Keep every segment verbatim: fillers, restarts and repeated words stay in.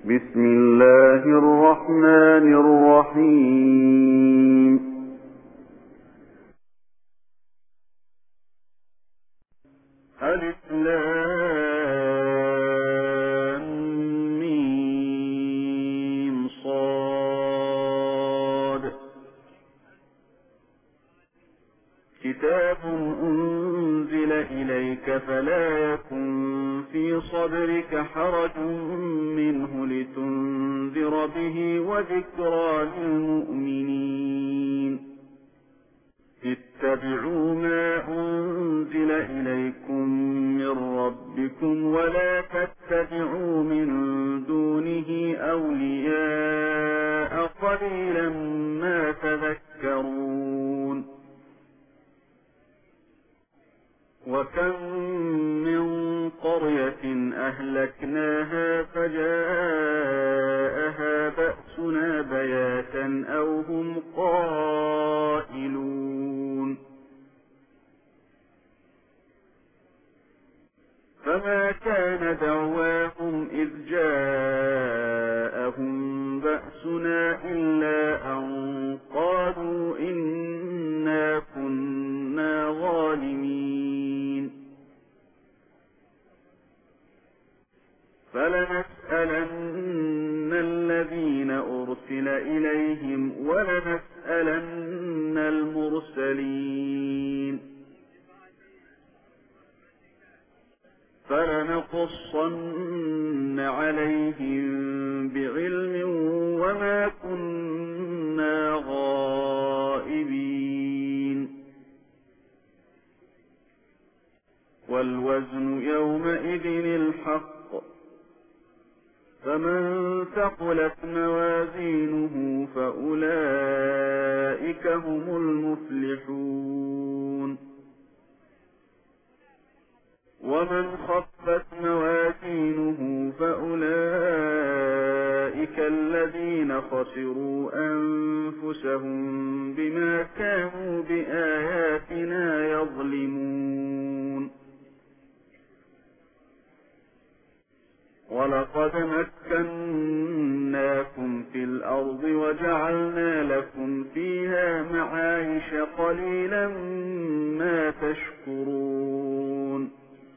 بسم الله الرحمن الرحيم ألف لام ميم صاد كتاب أنزل إليك فلا يكن في صدرك حرج منه لتنذر به وذكرى للمؤمنين اتبعوا ما أنزل إليكم من ربكم ولا تتبعوا من دونه أولياء قليلا ما تذكرون وكم من قرية أهلكناها فجاءها بأسنا بياتا أو هم قائلون فما كان دعواهم إذ جاءهم بأسنا إلا أن قالوا إنا كنا ظالمين فلنسألن الذين أرسل إليهم ولنسألن المرسلين فلنقصن عليهم بعلم وما كنا غائبين والوزن يومئذ الحق فمن ثقلت موازينه فأولئك هم المفلحون ومن خفت موازينه فأولئك الذين خسروا أنفسهم بما كانوا بآياتنا يظلمون ولقد مكناكم في الأرض وجعلنا لكم فيها معايش قليلا ما تشكرون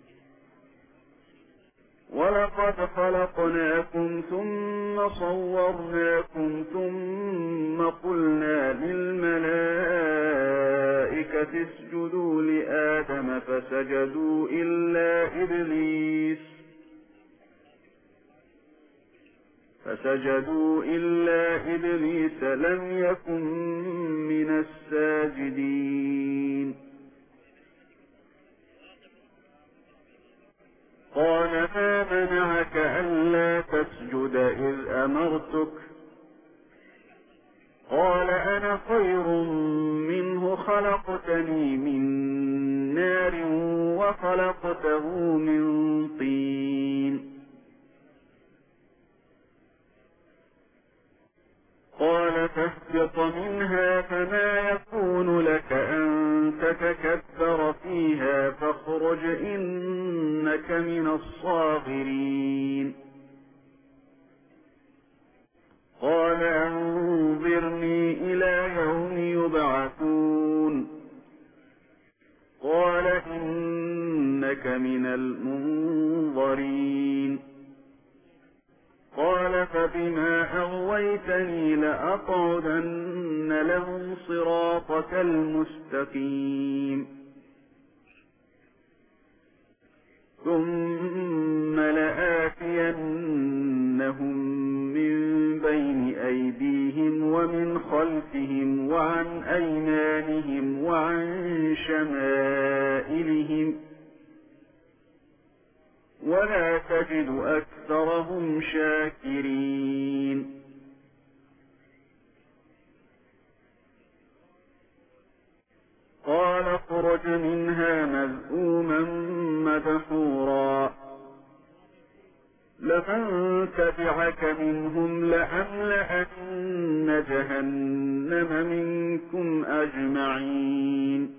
ولقد خلقناكم ثم صورناكم ثم قلنا للملائكة اسجدوا لآدم فسجدوا إلا إبليس فسجدوا إلا إبليس لم يكن من الساجدين قال ما منعك ألا تسجد إذ أمرتك قال أنا خير منه خلقتني من نار وخلقته من طين قال فاهبط منها فما يكون لك أن تتكبر فيها فاخرج إنك من الصاغرين قال أنظرني إلى يوم يبعثون قال إنك من المنظرين قال فبما أغويتني لأقعدن لهم صراطك المستقيم ثم لآتينهم من بين أيديهم ومن خلفهم وعن أيمانهم وعن شمائلهم ولا تجد أكثرهم شاكرين قال اخرج منها مذءوما مدحورا لمن تبعك منهم لأملأن جهنم منكم أجمعين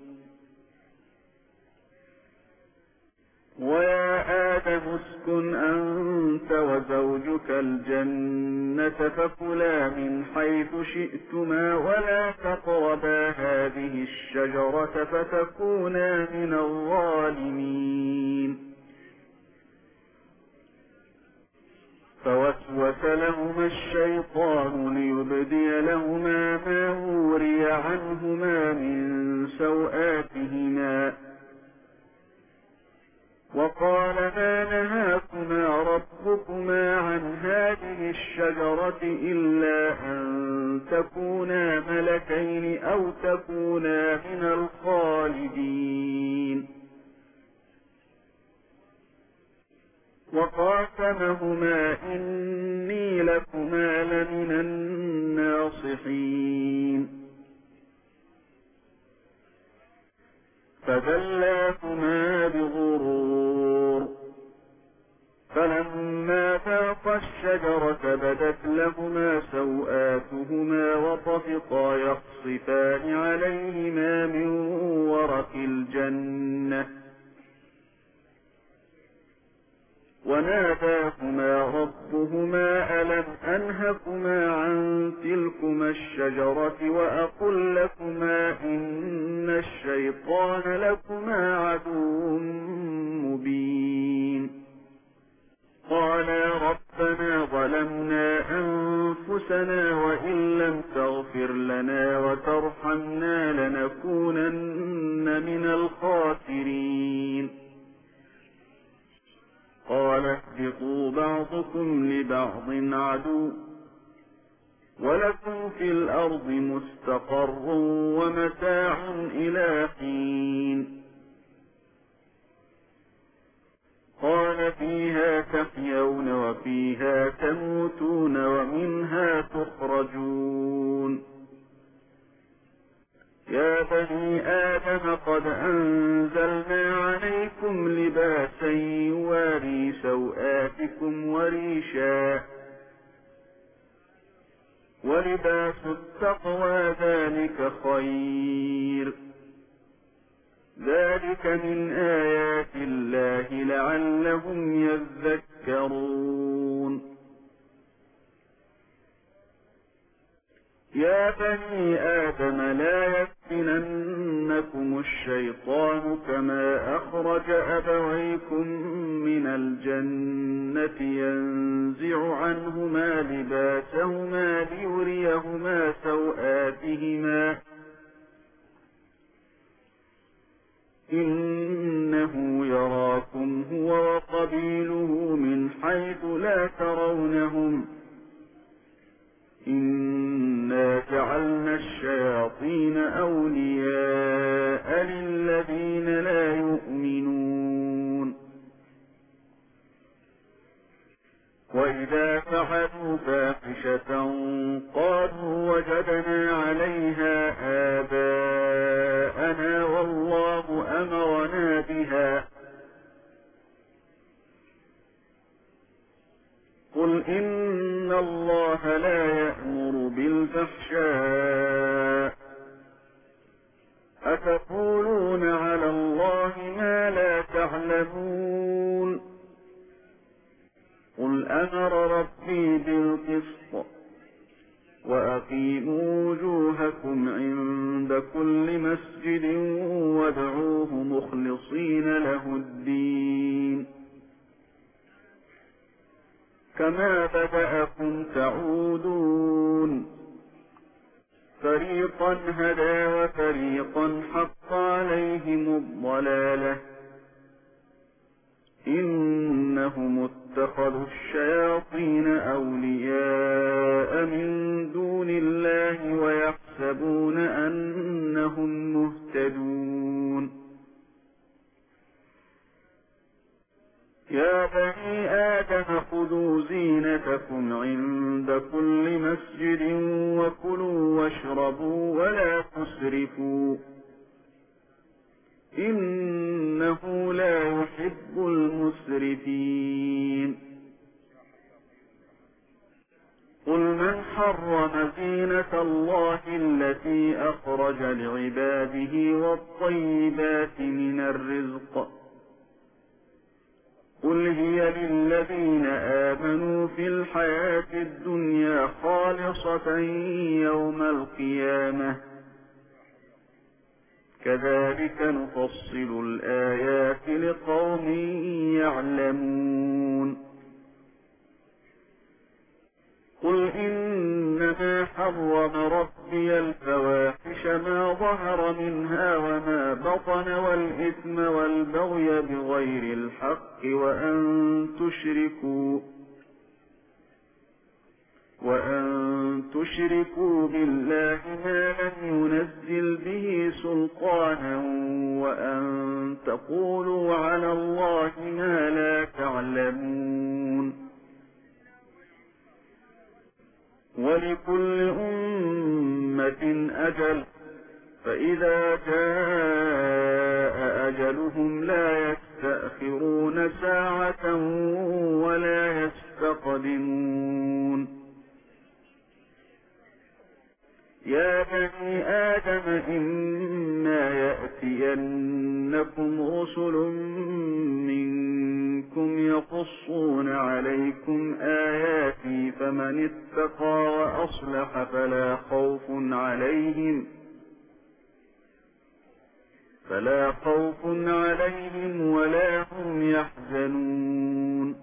ويا آدم اسكن أنت وزوجك الجنة فكلا من حيث شئتما ولا تقربا هذه الشجرة فتكونا من الظالمين. فوسوس لهما الشيطان ليبدي لهما ما وري عنهما من سوآتهما وقال ما نهاكما ربكما عن هذه الشجرة إلا أن تكونا ملكين أو تكونا من الخالدين. وقاسمهما إني لكما لمن الناصحين. فدلاهما بغرور فلما ذاقا الشجرة بدت لهما سوآتهما وطفقا يخصفان عليهما من ورق الجنة وناداهما ربهما ألم أنهكما عن تلكما الشجرة وأقل لكما إن الشيطان لكما عدو مبين. قالا ربنا ظلمنا أنفسنا وإن لم تغفر لنا وترحمنا لنكونن من الخاسرين. قال اهبطوا بعضكم لبعض عدو ولكم في الأرض مستقر ومتاع إلى حين. قال فيها تحيون وفيها تموتون ومنها تخرجون. يا بني آدم قد أنزلنا عليكم لباسا يواري سوآتكم وريشا ولباس التقوى ذلك خير ذلك من آيات الله لعلهم يذكرون. يا بني آدم لا يفتننكم الشيطان كما أخرج أبويكم من الجنة ينزع عنهما لباسهما ليريهما سوآتهما إنه يراكم هو وقبيله من حيث لا ترونهم إنا جعلنا الشياطين أولياء للذين لا يؤمنون. وإذا فعلوا فاحشة قالوا وجدنا عليها آباءنا والله أمرنا بها قل إن الله لا يأمر بالفحشاء أتقولون على الله ما لا تعلمون. قل أمر ربي بالقسط وأقيموا وجوهكم عند كل مسجد وادعوه مخلصين له الدين كما بدأكم تعودون فريقا هدى وفريقا حق عليهم الضلالة إنهم اتخذوا الشياطين أولياء من دون الله ويحسبون أنهم مهتدون. يا بني آدم خذوا زينتكم عند كل مسجد وكلوا واشربوا ولا تسرفوا إنه لا يحب المسرفين. قل من حرم زينة الله التي أخرج لعباده والطيبات من الرزق قل هي للذين آمنوا في الحياة الدنيا خالصة يوم القيامة كذلك نفصل الآيات لقوم يعلمون قل إنما حرم ربي الفواحش ما ظهر منها وما بطن والإثم والبغي بغير الحق وأن تشركوا وأن تشركوا بالله ما لم ينزل به سلطانا وأن تقولوا على الله ما لا تعلمون ولكل أمة أجل فإذا جاء أجلهم لا يستأخرون ساعة ولا يستقدمون يا بني آدم إما يأتينكم رسل منكم يقصون عليكم آياتي فمن اتقى وأصلح فلا خوف عليهم فلا خوف عليهم ولا هم يحزنون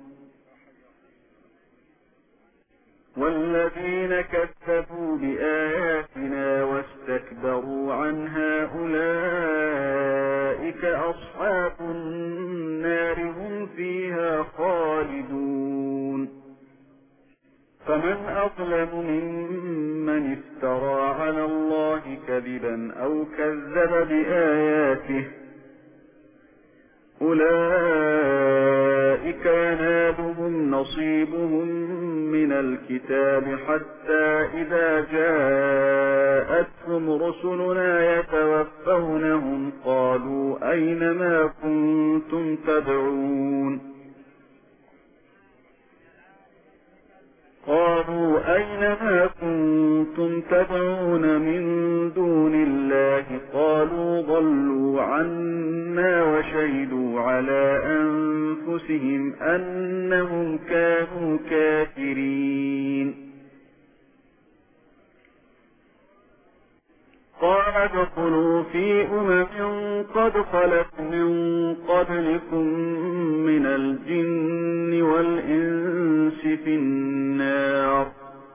والذين كذبوا بآياتنا واستكبروا عنها أولئك أصحاب النار هم فيها خالدون فمن أظلم ممن افترى على الله كذبا أو كذب بآياته أولئك ينالهم نصيبهم من الكتاب حتى إذا جاءتهم رسلنا يتوفونهم قالوا أين ما كنتم تدعون قالوا أين ما كنتم تدعون من دون الله قالوا ضلوا عنا وشهدوا على أنفسهم أنهم كانوا كافرين قال ادخلوا في أمم قد خلت من قبلكم من الجن والإنس في النار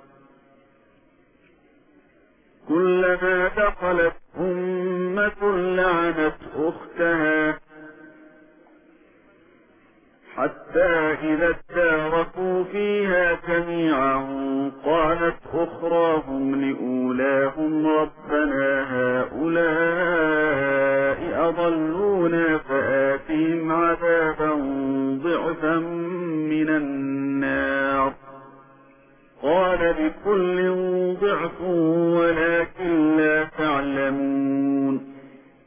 كلما دخلت أمة لعنت أختها حتى إذا اداركوا فيها جميعا قالت أخراهم لأولاهم ربنا هؤلاء أضلونا فآتهم عذابا ضعفا من النار قال لكل ضعف ولكن لا تعلمون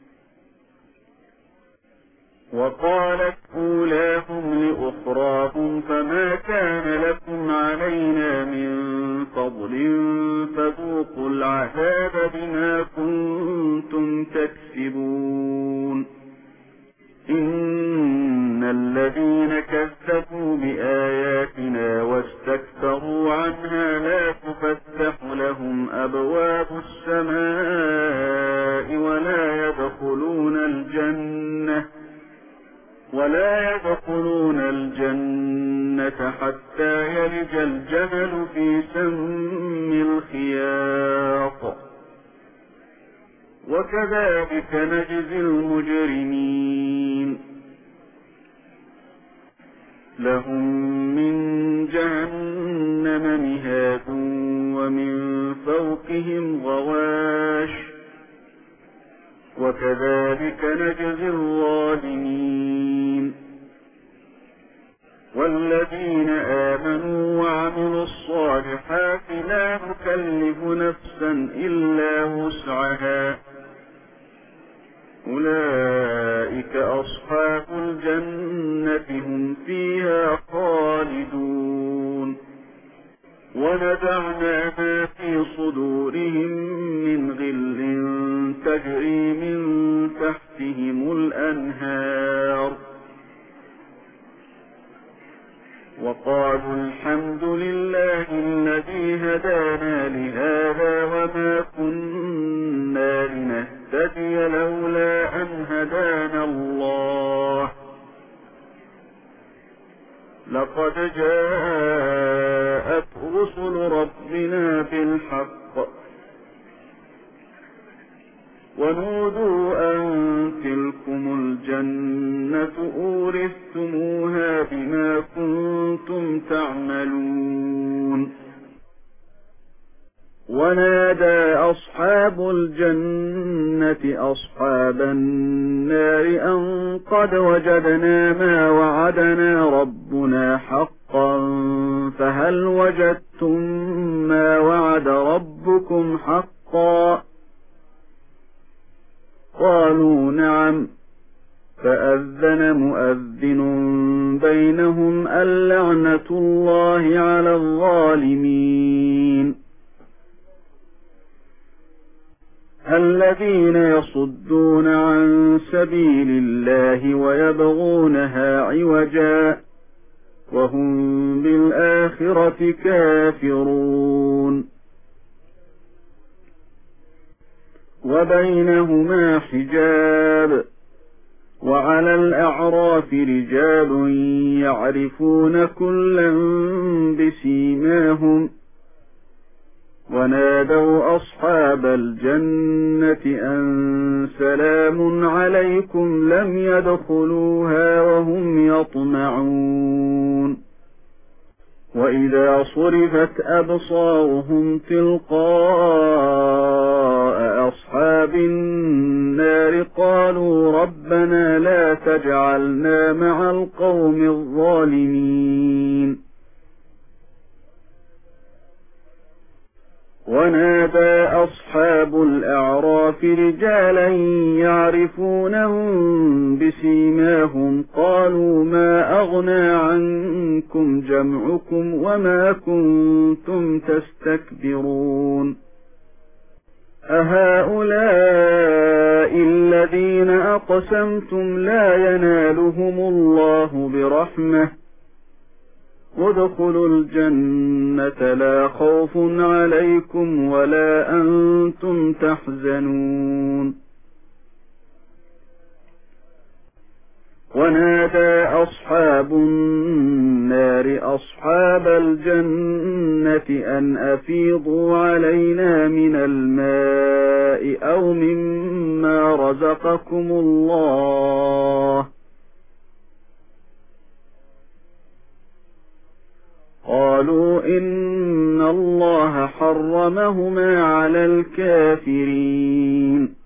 وقالت أولاهم لأخراهم فما كان لكم علينا من فضل فذوقوا العذاب بما كنتم تكسبون إن الذين كذبوا بآياتنا واستكبروا عنها لا تفتح لهم أبواب السماء ولا يدخلون الجنة ولا يدخلون الجنة حتى يلج الجمل في سم الخياط وكذلك نجزي المجرمين لهم من جهنم مهاد ومن فوقهم غواش وكذلك نجزي الظالمين والذين آمنوا وعملوا الصالحات لا نكلف نفسا إلا وسعها أولئك أصحاب الجنة هم فيها خالدون ونزعنا ما في صدورهم من غل تجري من تحتهم الأنهار وقالوا الحمد لله الذي هدانا لهذا وما كنا لنهتدي لولا أن هدانا الله لقد جاءت رسل ربنا بالحق ونودوا أن تلكم الجنة أورثتموها بما كنتم تعملون ونادى أصحاب الجنة أصحاب النار أن قد وجدنا ما وعدنا ربنا حقا فهل وجدتم ما وعد ربكم حقا قالوا نعم فأذن مؤذن بينهم اللعنة الله على الظالمين الذين يصدون عن سبيل الله ويبغونها عوجا وهم بالآخرة كافرون وبينهما حجاب وعلى الأعراف رجال يعرفون كلا بسيماهم ونادوا أصحاب الجنة أن سلام عليكم لم يدخلوها وهم يطمعون وإذا صرفت أبصارهم تلقاء أصحاب النار قالوا ربنا لا تجعلنا مع القوم الظالمين ونادى أصحاب الأعراف رجالا يعرفونهم بسيماهم قالوا ما أغنى عنكم جمعكم وما كنتم تستكبرون أهؤلاء الذين أقسمتم لا ينالهم الله برحمة ادخلوا الجنة لا خوف عليكم ولا أنتم تحزنون ونادى أصحاب النار أصحاب الجنة أن أفيضوا علينا من الماء أو مما رزقكم الله قالوا إن الله حرمهما على الكافرين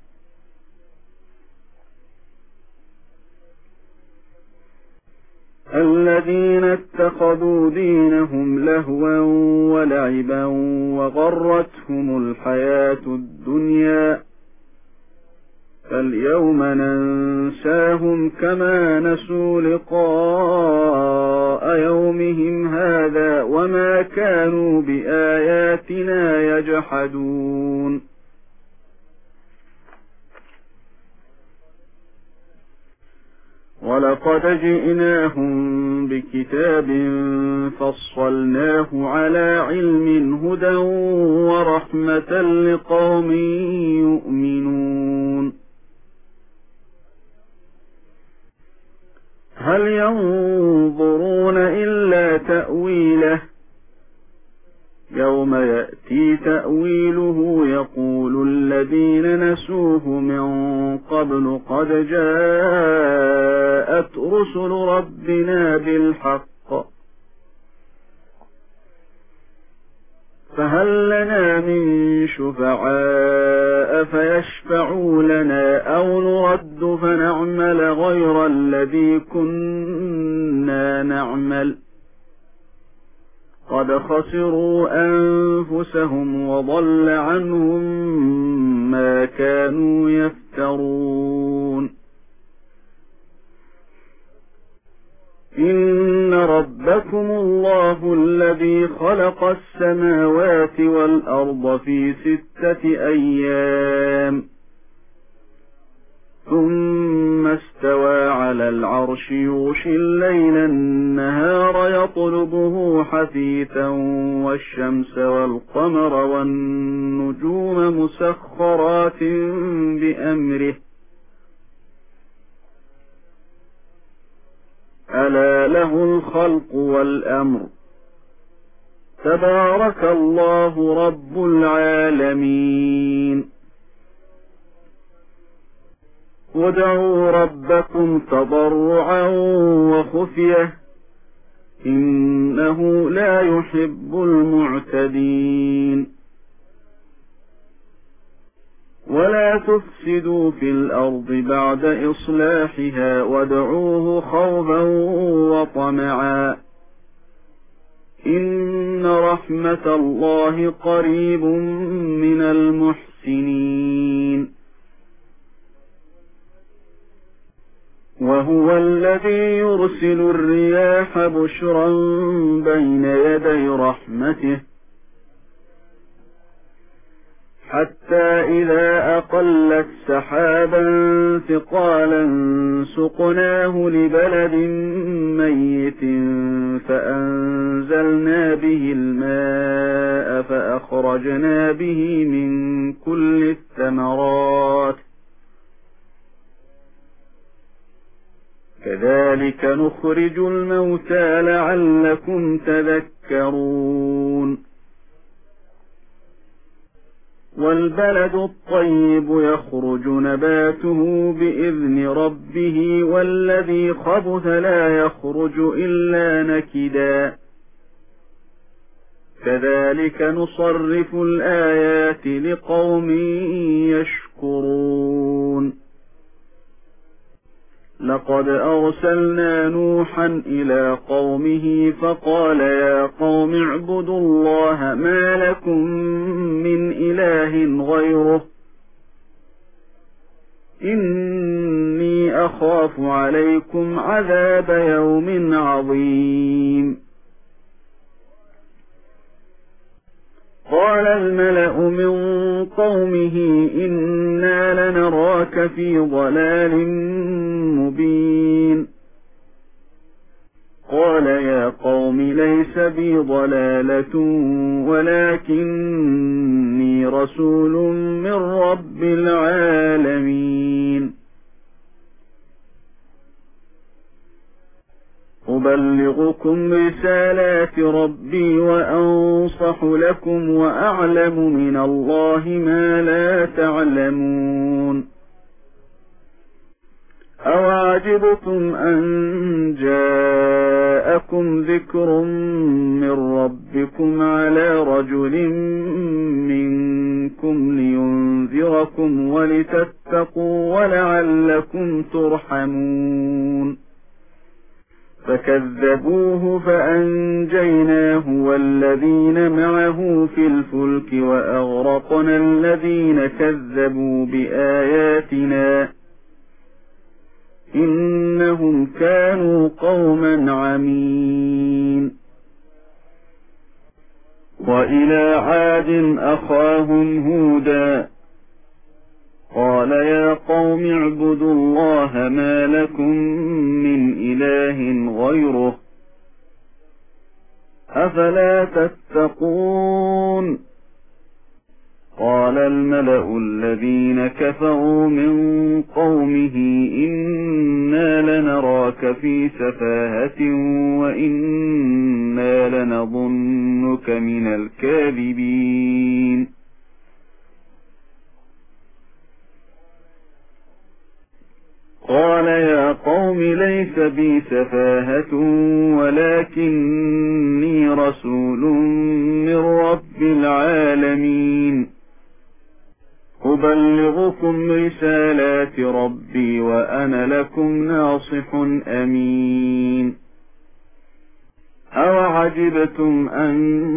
الذين اتخذوا دينهم لهوا ولعبا وغرتهم الحياة الدنيا فاليوم ننساهم كما نسوا لقاء يومهم هذا وما كانوا بآياتنا يجحدون ولقد جئناهم بكتاب فصلناه على علم هدى ورحمة لقوم يؤمنون هل ينظرون إلا تأويله يوم يأتي تأويله يقول الذين نسوه من قبل قد جاءت رسل ربنا بالحق فهل لنا من شفعاء فيشفعوا لنا أو نرد فنعمل غير الذي كنا نعمل قد خسروا أنفسهم وضل عنهم ما كانوا يفترون إن ربكم الله الذي خلق السماوات والأرض في ستة أيام ثم استوى على العرش يغشي الليل النهار يطلبه حثيثا والشمس والقمر والنجوم مسخرات بأمره ألا له الخلق والأمر تبارك الله رب العالمين وادعوا ربكم تضرعا وخفية إنه لا يحب المعتدين ولا تفسدوا في الأرض بعد إصلاحها وادعوه خوفا وطمعا إن رحمة الله قريب من المحسنين وهو الذي يرسل الرياح بشرا بين يدي رحمته حتى إذا أقلت سحابا ثقالا سقناه لبلد ميت فأنزلنا به الماء فأخرجنا به من كل الثمرات كذلك نخرج الموتى لعلكم تذكرون والبلد الطيب يخرج نباته بإذن ربه والذي خبث لا يخرج إلا نكدا كذلك نصرف الآيات لقوم يشكرون لقد أرسلنا نوحا إلى قومه فقال يا قوم اعبدوا الله ما لكم من إله غيره إني أخاف عليكم عذاب يوم عظيم قال الملأ من قومه إنا لنراك في ضلال مبين قال يا قوم ليس بي ضلالة ولكني رسول من رب العالمين أبلغكم رسالات ربي وأنصح لكم وأعلم من الله ما لا تعلمون أوعجبتم أن جاءكم ذكر من ربكم على رجل منكم لينذركم ولتتقوا ولعلكم ترحمون فكذبوه فأنجيناه والذين معه في الفلك وأغرقنا الذين كذبوا بآياتنا إنهم كانوا قوما عمين وإلى عاد أخاهم هودا قال يا قوم اعبدوا الله ما لكم من إله غيره أفلا تتقون قال الملأ الذين كفروا من قومه إنا لنراك في سفاهة وإنا لنظنك من الكاذبين قال يا قوم ليس بي سفاهة ولكني رسول من رب العالمين أبلغكم رسالات ربي وأنا لكم ناصح أمين أوعجبتم أن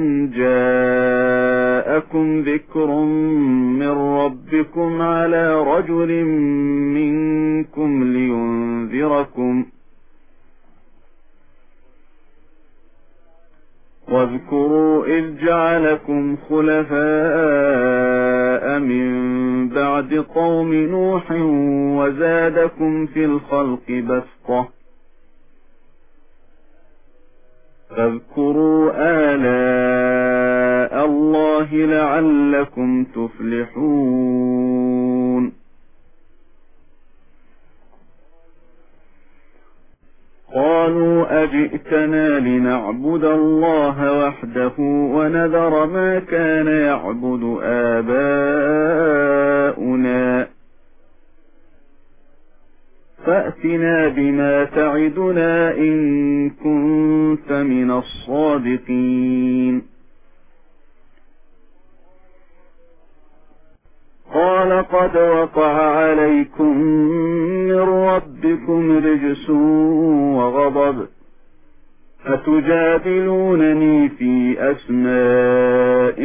جاءكم ذكر من ربكم على رجل منكم لينذركم واذكروا إذ جعلكم خلفاء من بعد قوم نوح وزادكم في الخلق بسطة فاذكروا آلاء الله لعلكم تفلحون قالوا أجئتنا لنعبد الله وحده ونذر ما كان يعبد آباؤنا فأتنا بما تعدنا إن كنت من الصادقين قال قد وقع عليكم من ربكم رجس وغضب أتجادلونني في أسماء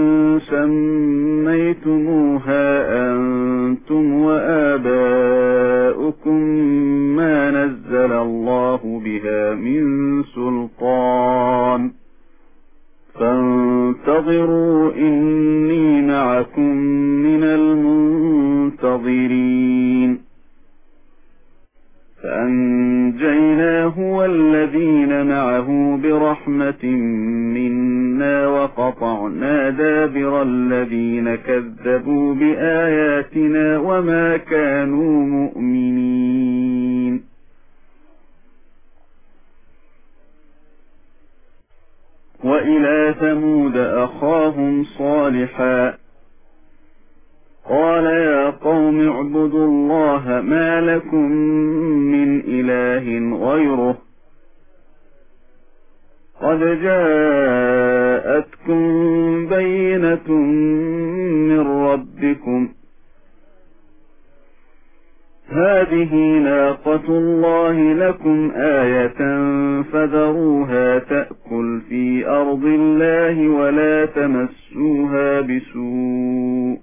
سميتموها أنتم وآباؤكم ما نزل الله بها من سلطان فانتظروا إني معكم من المنتظرين فأنجيناه والذين معه برحمة منا وقطعنا دابر الذين كذبوا بآياتنا وما كانوا مؤمنين وإلى ثمود أخاهم صالحا قال يا قوم اعبدوا الله ما لكم من إله غيره قد جاءتكم بينة من ربكم هذه ناقة الله لكم آية فذروها تأكل في أرض الله ولا تمسوها بسوء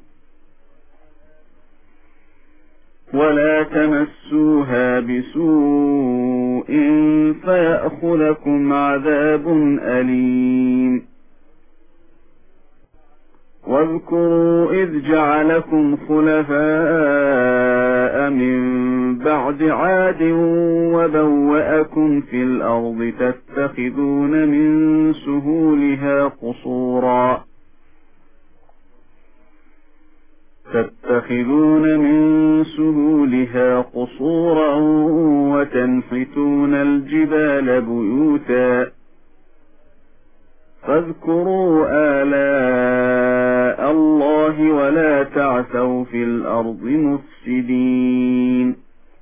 ولا تمسوها بسوء فيأخذكم عذاب أليم واذكروا إذ جعلكم خلفاء من بعد عاد وبوأكم في الأرض تتخذون من سهولها قصورا تتخذون من سهولها قصورا وتنحتون الجبال بيوتا فاذكروا آلاء الله ولا تعثوا في الأرض مفسدين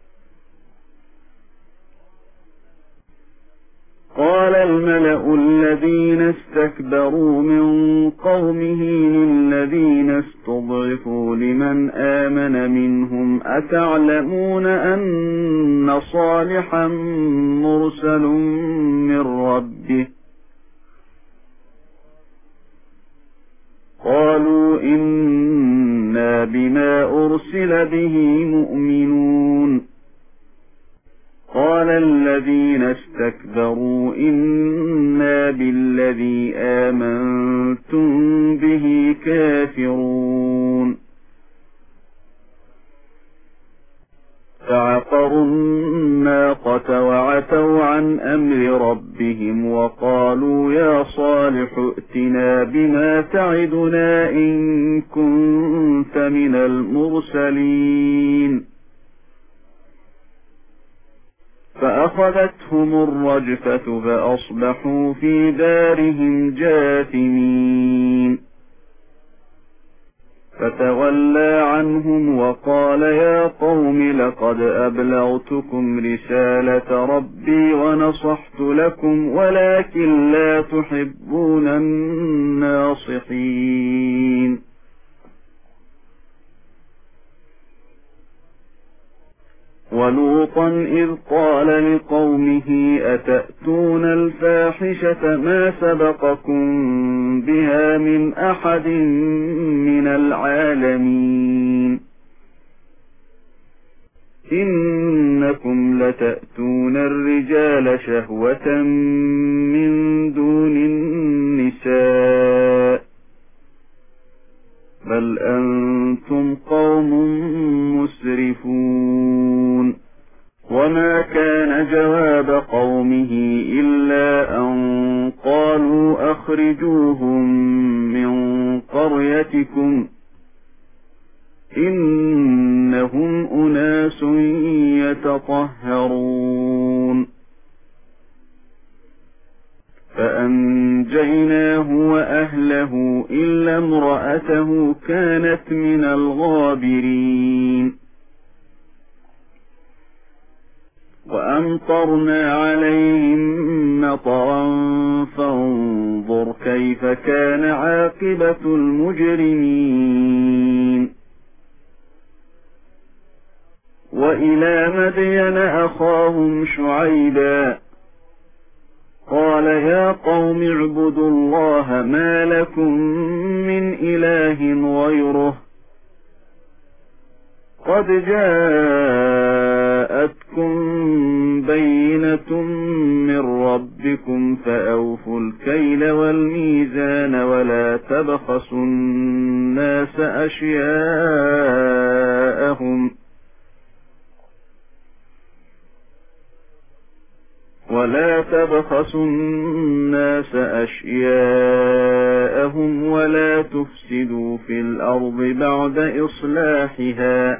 قال الملأ الذين استكبروا من قومه للذين استضعفوا لمن آمن منهم أتعلمون أن صالحا مرسل من ربه قالوا إنا بما أرسل به مؤمنون قال الذين استكبروا إنا بالذي آمنتم به كافرون فعقروا الناقة وعتوا عن أمر ربهم وقالوا يا صالح ائتنا بما تعدنا إن كنت من المرسلين فأخذتهم الرجفة فأصبحوا في دارهم جاثمين فتولى عنهم وقال يا قوم لقد أبلغتكم رسالة ربي ونصحت لكم ولكن لا تحبون الناصحين ولوطا إذ قال لقومه أتأتون الفاحشة ما سبقكم بها من أحد من العالمين إنكم لتأتون الرجال شهوة من دون النساء بل أنتم قوم أخرجوهم من قريتكم إنهم أناس يتطهرون فأنجيناه وأهله إلا امرأته كانت من الغابرين وأمطرنا عليهم مطرا فانظر كيف كان عاقبة المجرمين وإلى مدين أخاهم شعيبا قال يا قوم اعبدوا الله ما لكم من إله غيره قد جاءتكم بينة من ربكم فأوفوا الكيل والميزان ولا تبخسوا الناس أشياءهم ولا تبخسوا الناس أشياءهم ولا تفسدوا في الأرض بعد إصلاحها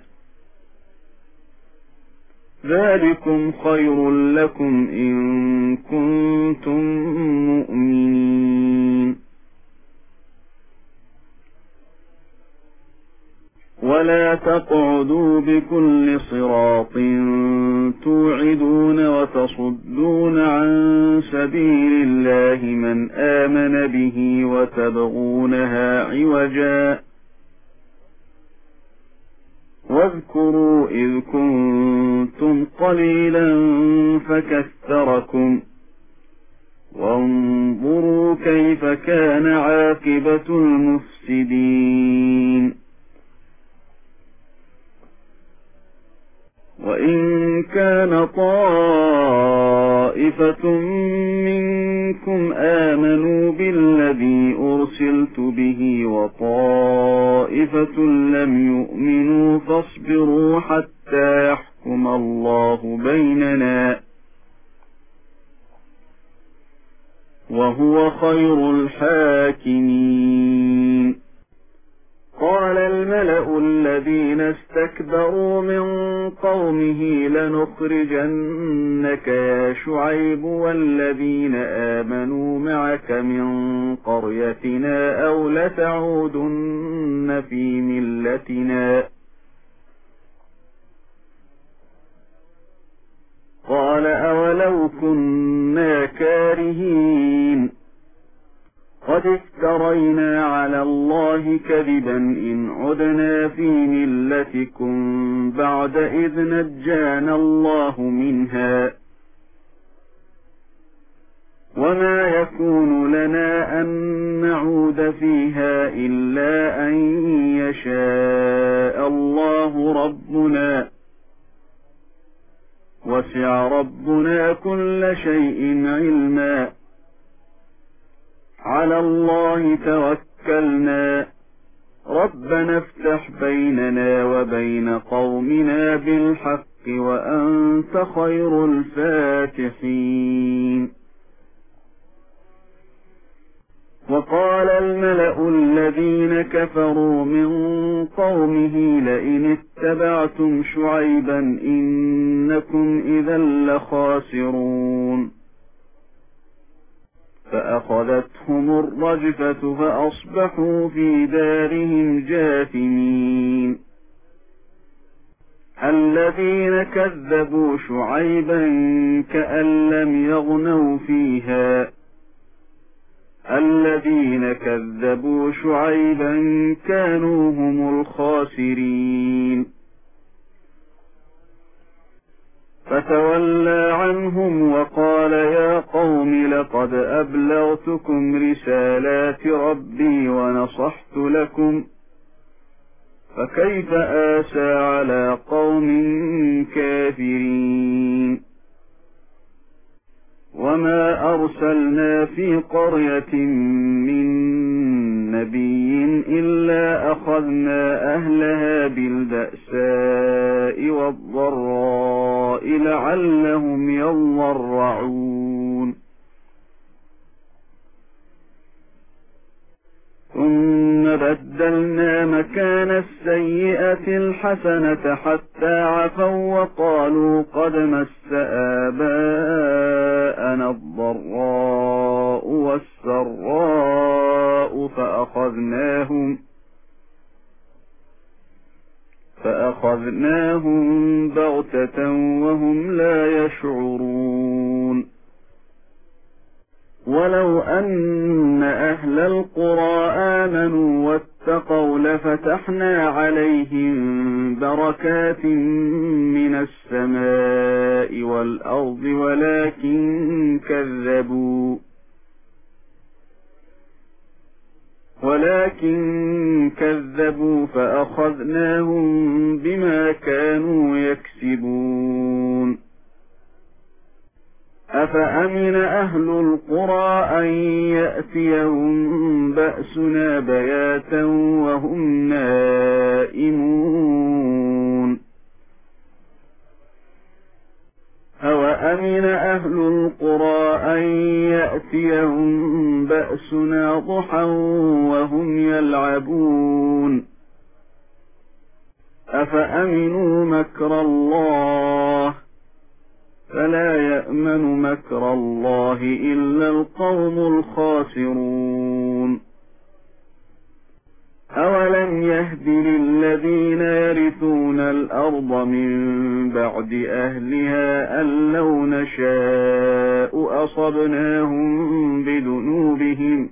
ذلكم خير لكم إن كنتم مؤمنين ولا تقعدوا بكل صراط توعدون وتصدون عن سبيل الله من آمن به وتبغونها عوجا واذكروا إذ كنتم قليلا فكثركم وانظروا كيف كان عاقبة المفسدين وإن كان طائفة منكم آمنوا بالذي أرسلت به وطائفة لم يؤمنوا فاصبروا حتى يحكم الله بيننا وهو خير الحاكمين قال الملأ الذين استكبروا من قومه لنخرجنك يا شعيب والذين آمنوا معك من قريتنا أو لتعودن في ملتنا قال أولو كنا كارهين قد افترينا على الله كذبا إن عدنا في ملتكم بعد إذ نجانا الله منها وما يكون لنا أن نعود فيها إلا أن يشاء الله ربنا وسع ربنا كل شيء علما على الله توكلنا ربنا افتح بيننا وبين قومنا بالحق وأنت خير الفاتحين وقال الملأ الذين كفروا من قومه لئن اتبعتم شعيبا إنكم إذا لخاسرون فأخذتهم الرجفة فأصبحوا في دارهم جاثمين الذين كذبوا شعيبا كأن لم يغنوا فيها الذين كذبوا شعيبا كانوا هم الخاسرين فتولى عنهم وقال يا قوم لقد أبلغتكم رسالات ربي ونصحت لكم فكيف آسى على قوم كافرين وما أرسلنا في قرية من نبي إلا أخذنا أهلها بالبأساء والضراء لعلهم يضرعون فبدلنا مكان السيئة الحسنة حتى عفوا وقالوا قد مس آباءنا الضراء والسراء فأخذناهم فأخذناهم بغتة وهم لا يشعرون ولو أن أهل القرى آمنوا واتقوا لفتحنا عليهم بركات من السماء والأرض ولكن كذبوا ولكن كذبوا فأخذناهم بما كانوا يكسبون أفأمن أهل القرى أن يأتيهم بأسنا بياتا وهم نائمون أوأمن أهل القرى أن يأتيهم بأسنا ضحى وهم يلعبون أفأمنوا مكر الله فلا يأمن مكر الله إلا القوم الخاسرون أولم يهد للذين يرثون الأرض من بعد أهلها أن لو نشاء أصبناهم بذنوبهم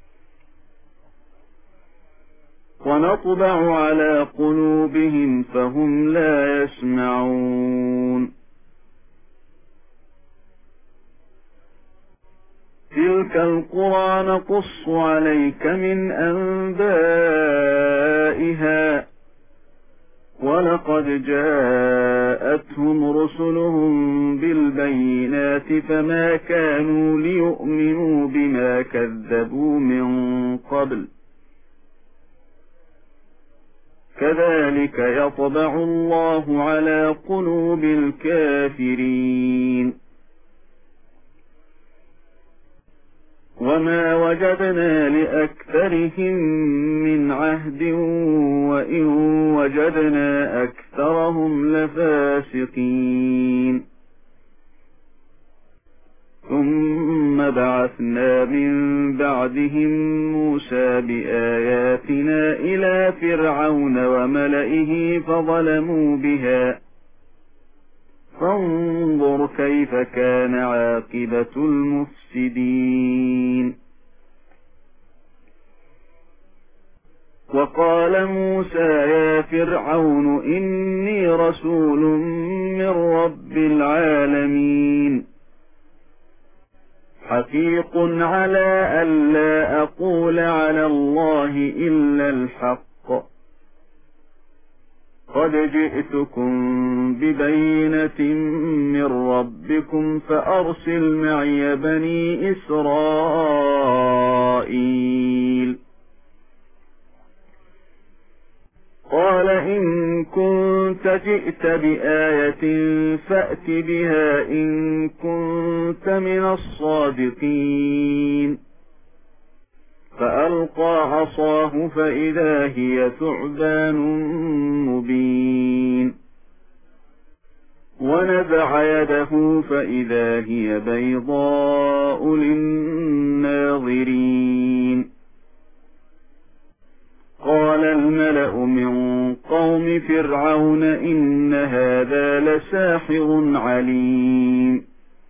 ونطبع على قلوبهم فهم لا يسمعون تلك القرى نقص عليك من أنبائها ولقد جاءتهم رسلهم بالبينات فما كانوا ليؤمنوا بما كذبوا من قبل كذلك يطبع الله على قلوب الكافرين وما وجدنا لأكثرهم من عهد وإن وجدنا أكثرهم لفاسقين ثم بعثنا من بعدهم موسى بآياتنا إلى فرعون وملئه فظلموا بها فانظر كيف كان عاقبة المفسدين وقال موسى يا فرعون إني رسول من رب العالمين حقيق على ألا أقول على الله إلا الحق قد جئتكم ببينة من ربكم فأرسل معي بني إسرائيل قال إن كنت جئت بآية فأت بها إن كنت من الصادقين فألقى عصاه فإذا هي ثعبان مبين ونزع يده فإذا هي بيضاء للناظرين قال الملأ من قوم فرعون إن هذا لساحر عليم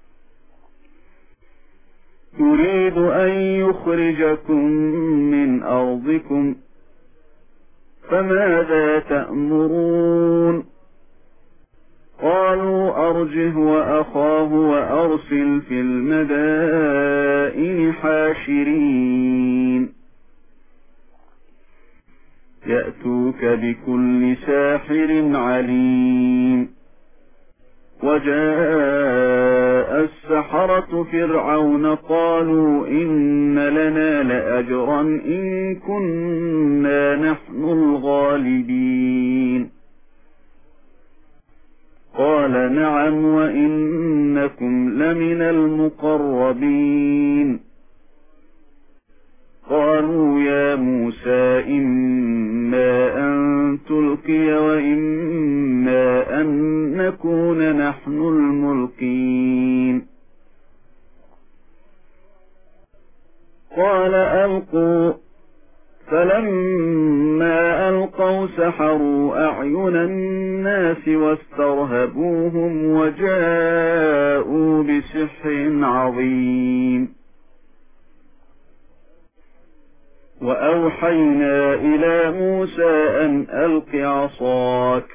يريد أن يخرجكم من أرضكم فماذا تأمرون قالوا أرجه وأخاه وأرسل في المدائن حاشرين يأتوك بكل ساحر عليم وجاء السحرة فرعون قالوا إن لنا لأجرا إن كنا نحن الغالبين قال نعم وإنكم لمن المقربين قالوا يا موسى إن فألقوا فلما ألقوا سحروا أعين الناس واسترهبوهم وجاءوا بسحر عظيم. وأوحينا إلى موسى أن ألق عصاك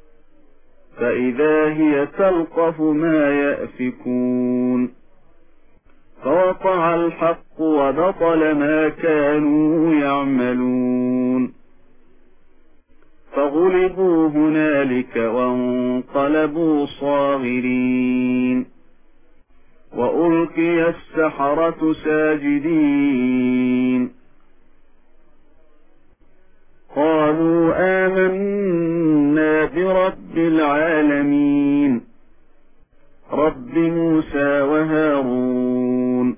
فإذا هي تلقف ما يأفكون فوقع الحق وبطل ما كانوا يعملون فغلبوا هنالك وانقلبوا صاغرين وألقي السحرة ساجدين قالوا آمنا برب العالمين رب موسى وهارون.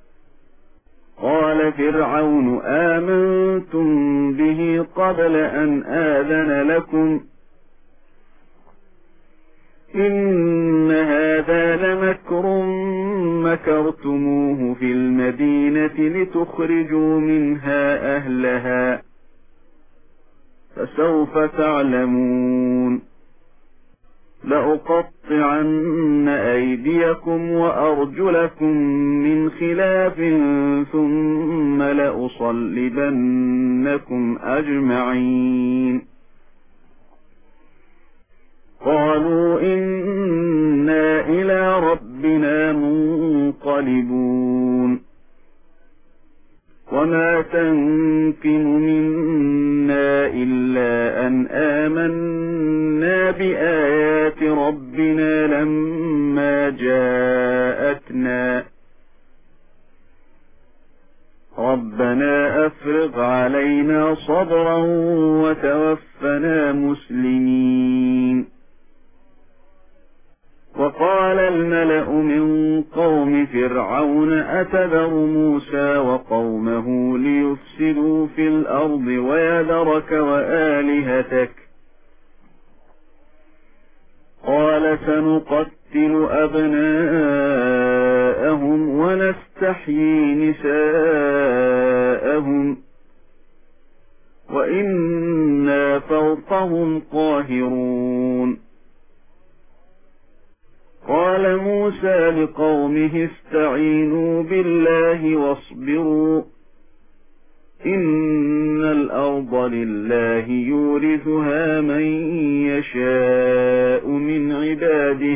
قال فرعون آمنتم به قبل أن آذن لكم إن هذا لمكر مكرتموه في المدينة لتخرجوا منها أهلها فسوف تعلمون لأقطعن أيديكم وأرجلكم من خلاف ثم لأصلبنكم أجمعين. قالوا إنا إلى ربنا منقلبون. وما تنقم منا إلا أن آمنا بآيات ربنا لما جاءتنا ربنا أفرغ علينا صبرا وتوفنا مسلمين. وقال الملأ من قوم فرعون أتذر موسى وقومه ليفسدوا في الأرض ويذرك وآلهتك قال سنقتل أبناءهم ونستحيي نساءهم وإنا فوقهم قاهرون. قال موسى لقومه استعينوا بالله واصبروا إن الأرض لله يورثها من يشاء من عباده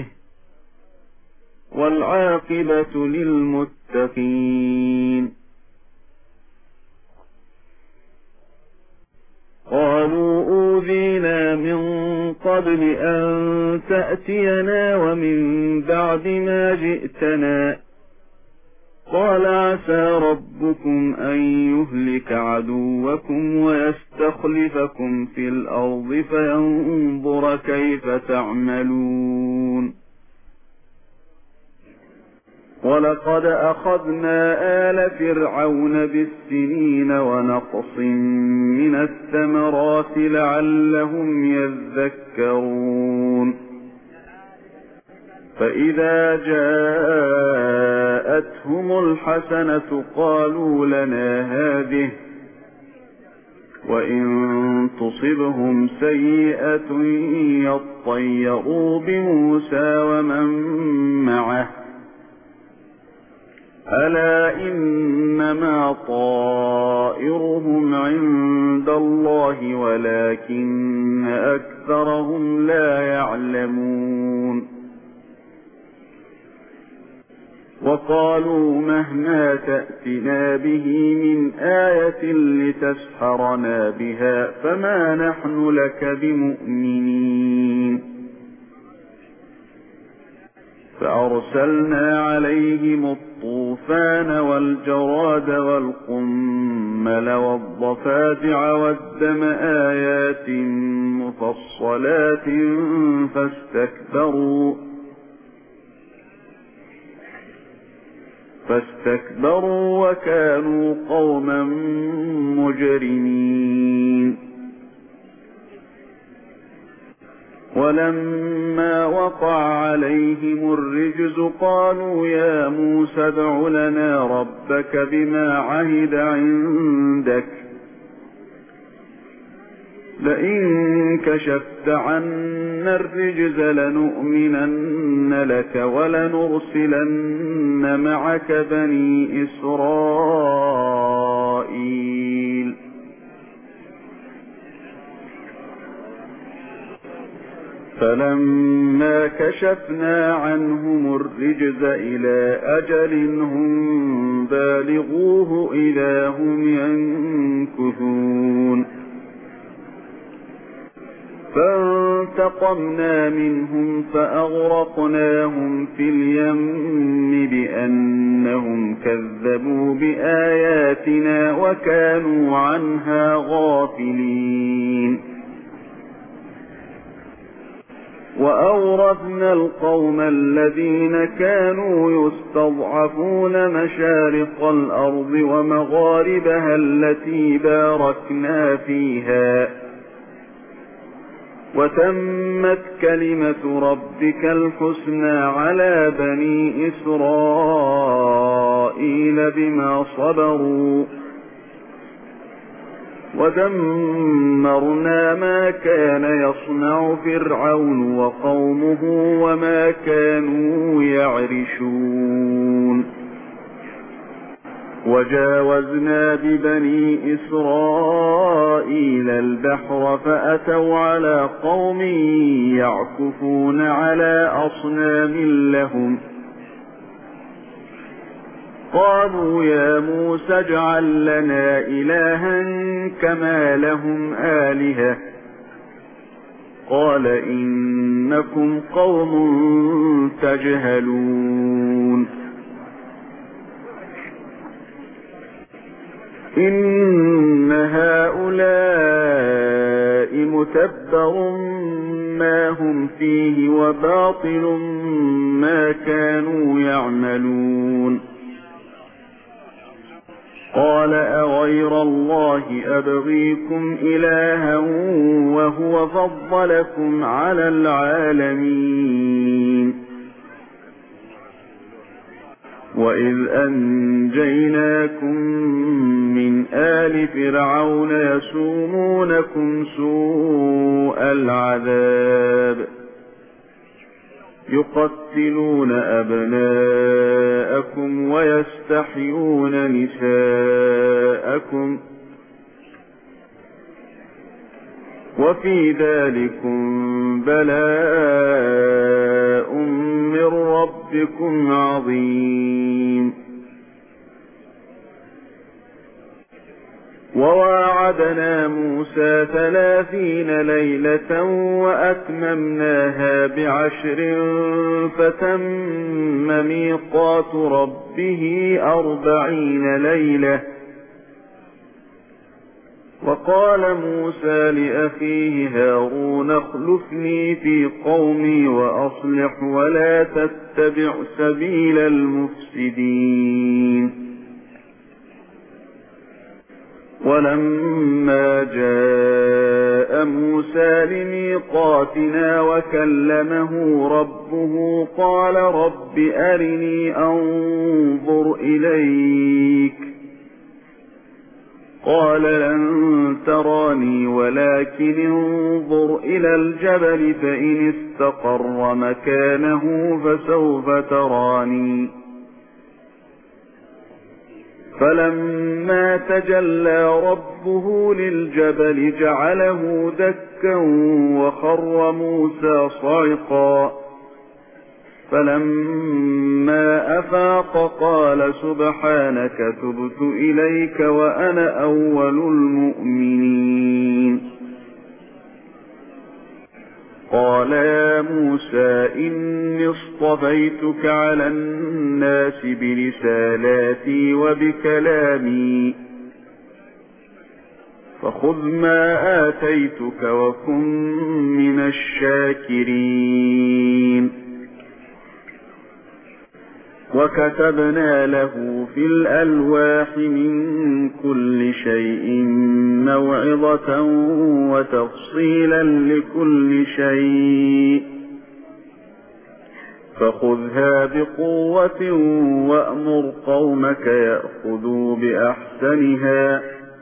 والعاقبة للمتقين. قالوا أوذينا من قبل أن تأتينا ومن بعد ما جئتنا قال عسى ربكم أن يهلك عدوكم ويستخلفكم في الأرض فينظر كيف تعملون. ولقد أخذنا آل فرعون بالسنين ونقص من الثمرات لعلهم يذكرون. فإذا جاءتهم الحسنة قالوا لنا هذه وإن تصبهم سيئة يطيروا بموسى ومن معه ألا إنما طائرهم عند الله ولكن أكثرهم لا يعلمون. وقالوا مهما تأتنا به من آية لتسحرنا بها فما نحن لك بمؤمنين. فأرسلنا عليهم الطوفان والجراد والقمل والضفادع والدم آيات مفصلات فاستكبروا فاستكبروا وكانوا قوما مجرمين. ولما وقع عليهم الرجز قالوا يا موسى ادع لنا ربك بما عهد عندك لئن كشفت عنا الرجز لنؤمنن لك ولنرسلن معك بني إسرائيل فلما كشفنا عنهم الرجز إلى أجل هم بالغوه إذا هم ينكثون فانتقمنا منهم فأغرقناهم في اليم بأنهم كذبوا بآياتنا وكانوا عنها غافلين وأورثنا القوم الذين كانوا يستضعفون مشارق الأرض ومغاربها التي باركنا فيها وتمت كلمة ربك الحسنى على بني إسرائيل بما صبروا ودمرنا ما كان يصنع فرعون وقومه وما كانوا يعرشون وجاوزنا ببني إسرائيل البحر فأتوا على قوم يعكفون على أصنام لهم قالوا يا موسى اجعل لنا إلها كما لهم آلهة قال إنكم قوم تجهلون إن هؤلاء متبر ما هم فيه وباطل ما كانوا يعملون قال أغير الله أبغيكم إلها وهو فضلكم على العالمين وإذ أنجيناكم من آل فرعون يسومونكم سوء العذاب يقتلون أبناءكم ويستحيون نساءكم وفي ذلكم بلاء من ربكم عظيم وواعدنا موسى ثلاثين ليلة وأتممناها بعشر فتم ميقات ربه أربعين ليلة وقال موسى لأخيه هارون اخلفني في قومي وأصلح ولا تتبع سبيل المفسدين ولما جاء موسى لميقاتنا وكلمه ربه قال رب أرني أنظر إليك قال لن تراني ولكن انظر إلى الجبل فإن استقر مكانه فسوف تراني فلما تجلى ربه للجبل جعله دكا وخر موسى صعقا فلما أفاق قال سبحانك تبت إليك وأنا أول المؤمنين قال يا موسى إني اصطفيتك على الناس برسالاتي وبكلامي فخذ ما آتيتك وكن من الشاكرين وكتبنا له في الألواح من كل شيء موعظة وتفصيلا لكل شيء فخذها بقوة وأمر قومك يأخذوا بأحسنها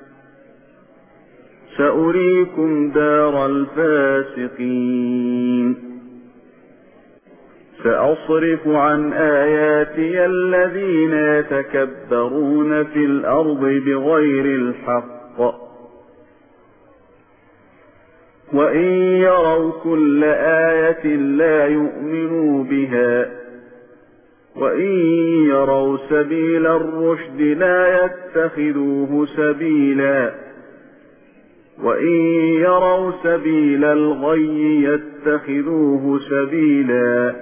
سأريكم دار الفاسقين سأصرف عن آياتي الذين يتكبرون في الأرض بغير الحق وإن يروا كل آية لا يؤمنوا بها وإن يروا سبيل الرشد لا يتخذوه سبيلا وإن يروا سبيل الغي يتخذوه سبيلا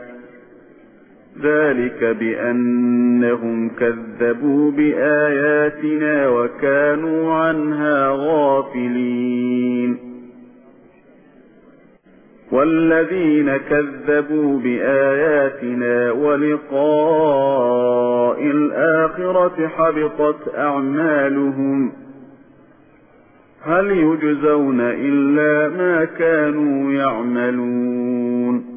ذلك بأنهم كذبوا بآياتنا وكانوا عنها غافلين والذين كذبوا بآياتنا ولقاء الآخرة حبطت أعمالهم هل يجزون إلا ما كانوا يعملون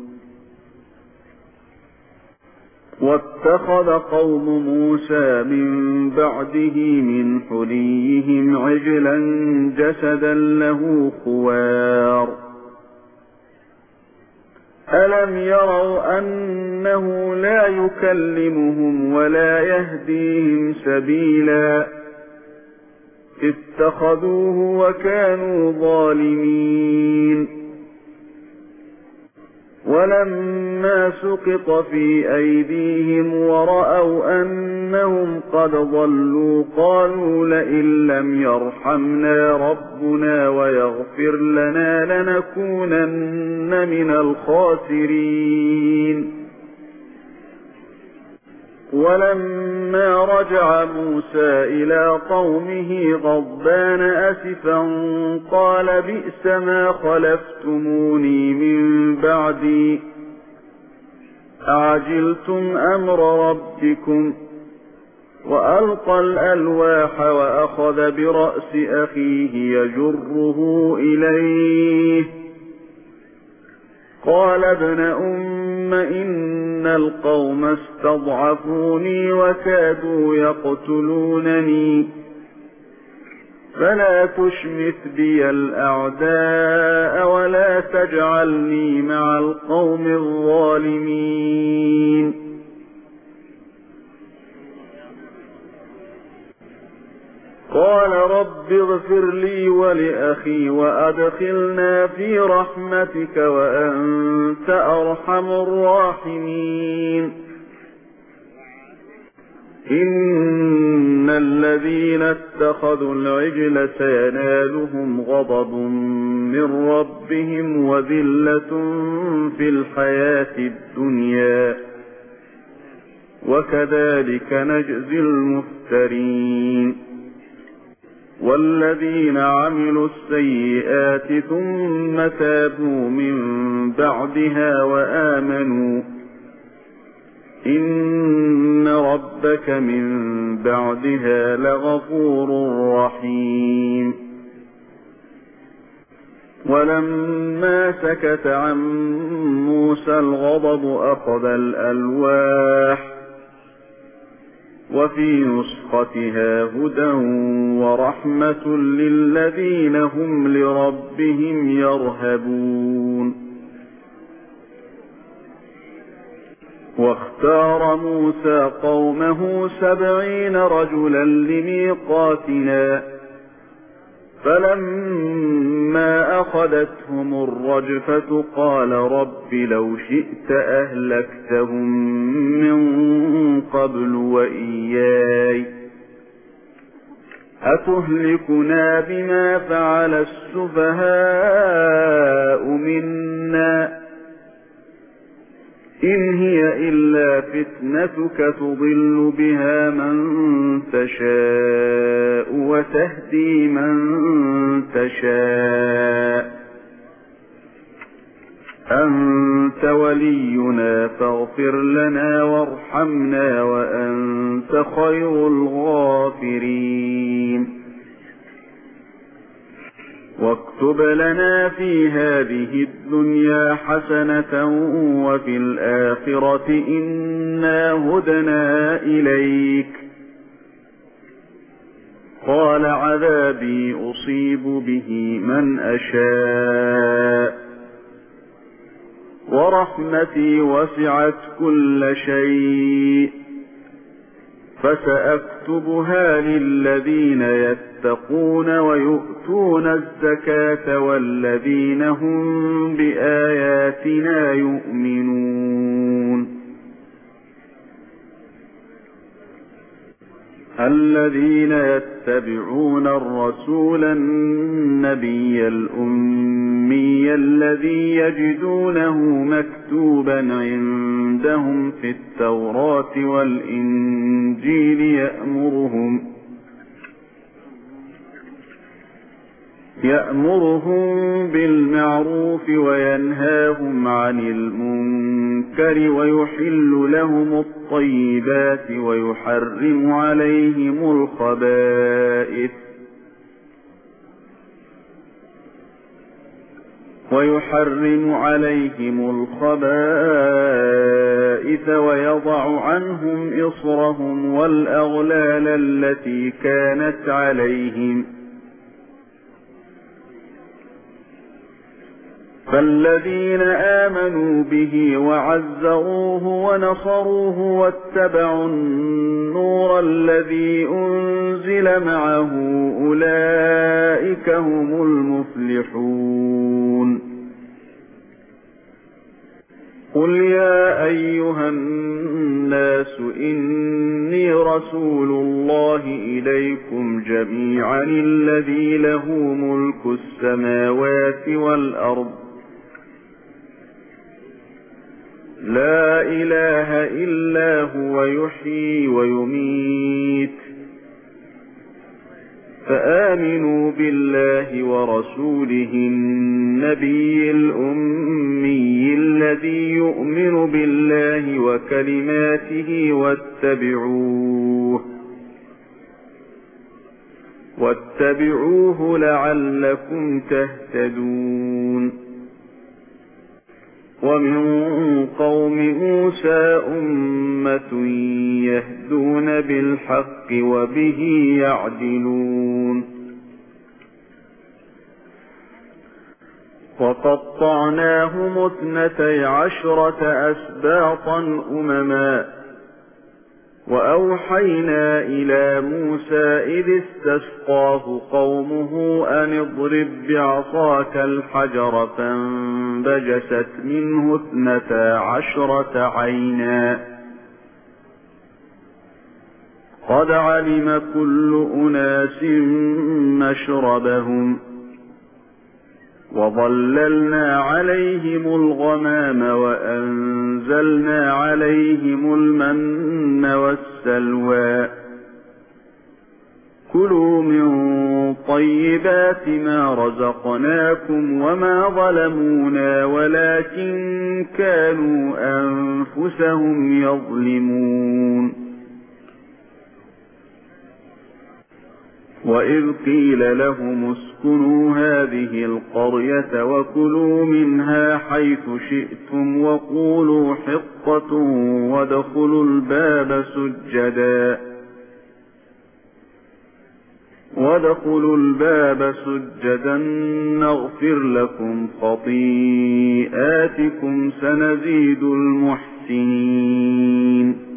واتخذ قوم موسى من بعده من حليهم عجلا جسدا له خوار ألم يروا أنه لا يكلمهم ولا يهديهم سبيلا اتخذوه وكانوا ظالمين ولما سقط في أيديهم ورأوا أنهم قد ضلوا قالوا لئن لم يرحمنا ربنا ويغفر لنا لنكونن من الخاسرين ولما رجع موسى إلى قومه غضبان أسفا قال بئس ما خلفتموني من بعدي أعجلتم أمر ربكم وألقى الألواح وأخذ برأس أخيه يجره إليه قال ابن أم إن القوم استضعفوني وكادوا يقتلونني فلا تشمت بي الأعداء ولا تجعلني مع القوم الظالمين قال رب اغفر لي ولأخي وأدخلنا في رحمتك وأنت أرحم الراحمين إن الذين اتخذوا العجل سينالهم غضب من ربهم وذلة في الحياة الدنيا وكذلك نجزي المفترين والذين عملوا السيئات ثم تابوا من بعدها وآمنوا إن ربك من بعدها لغفور رحيم ولما سكت عن موسى الغضب أخذ الألواح وفي نسختها هدى ورحمة للذين هم لربهم يرهبون واختار موسى قومه سبعين رجلا لميقاتنا فلما أخذتهم الرجفة قال رب لو شئت أهلكتهم من قبل وإياي أتهلكنا بما فعل السفهاء منا إن هي إلا فتنتك تضل بها من تشاء وتهدي من تشاء أنت ولينا فاغفر لنا وارحمنا وأنت خير الغافرين واكتب لنا في هذه الدنيا حسنة وفي الآخرة إنا هدنا إليك. قال عذابي أصيب به من أشاء ورحمتي وسعت كل شيء فسأكتبها للذين يتقون ويؤتون الزكاة والذين هم بآياتنا يؤمنون. الذين يتبعون الرسول النبي الأمي الذي يجدونه مكتوبا عندهم في التوراة والإنجيل يأمرهم يأمرهم بالمعروف وينهاهم عن المنكر ويحل لهم الطيبات ويحرم عليهم الخبائث ويحرم عليهم الخبائث ويضع عنهم إصرهم والأغلال التي كانت عليهم. فالذين آمنوا به وعزروه ونصروه واتبعوا النور الذي أنزل معه أولئك هم المفلحون. قل يا أيها الناس إني رسول الله إليكم جميعا الذي له ملك السماوات والأرض لا إله إلا هو يحيي ويميت فآمنوا بالله ورسوله النبي الأمي الذي يؤمن بالله وكلماته واتبعوه واتبعوه لعلكم تهتدون. ومن قوم موسى أمة يهدون بالحق وبه يعدلون. وقطعناهم اثنتي عشرة أسباطا أمما وأوحينا إلى موسى إذ استسقاه قومه أن اضرب بعصاك الحجر فانبجست منه اثنتا عشرة عينا قد علم كل أناس مشربهم وظللنا عليهم الغمام وأنزلنا عليهم المن والسلوى كلوا من طيبات ما رزقناكم وما ظلمونا ولكن كانوا أنفسهم يظلمون. وإذ قيل لهم اسكنوا هذه القرية وكلوا منها حيث شئتم وقولوا حطة وادخلوا الباب سجدا وادخلوا الباب سجدا نغفر لكم خطيئاتكم سنزيد المحسنين.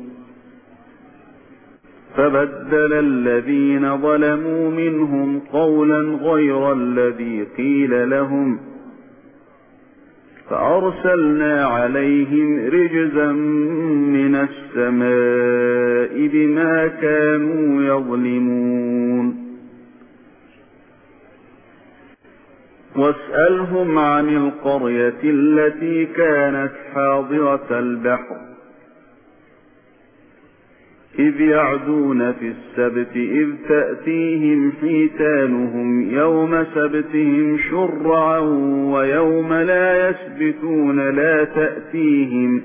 فبدل الذين ظلموا منهم قولا غير الذي قيل لهم فأرسلنا عليهم رجزا من السماء بما كانوا يظلمون. واسألهم عن القرية التي كانت حاضرة البحر إذ يعدون في السبت إذ تأتيهم حيتانهم يوم سبتهم شرعا ويوم لا يسبتون لا تأتيهم